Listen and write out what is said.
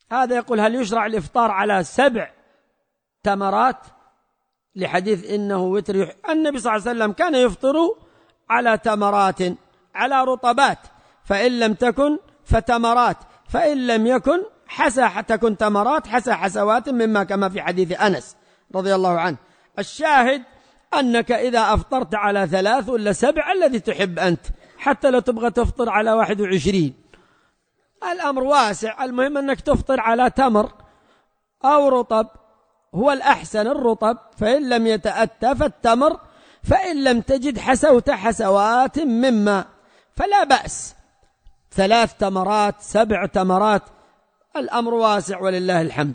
هذا يقول هل يشرع الإفطار على 7 تمرات لحديث إنه وتر النبي صلى الله عليه وسلم كان يفطر على تمرات، على رطبات، فإن لم تكن فتمرات، فإن لم يكن تكن تمرات حسوات مما كما في حديث أنس رضي الله عنه. الشاهد أنك إذا أفطرت على 3 ولا 7 الذي تحب أنت، حتى لو تبغى تفطر على 21 الأمر واسع، المهم أنك تفطر على تمر أو رطب، هو الأحسن الرطب، فإن لم يتأتى فالتمر، فإن لم تجد حسوت حسوات مما، فلا بأس 3 تمرات 7 تمرات، الأمر واسع ولله الحمد.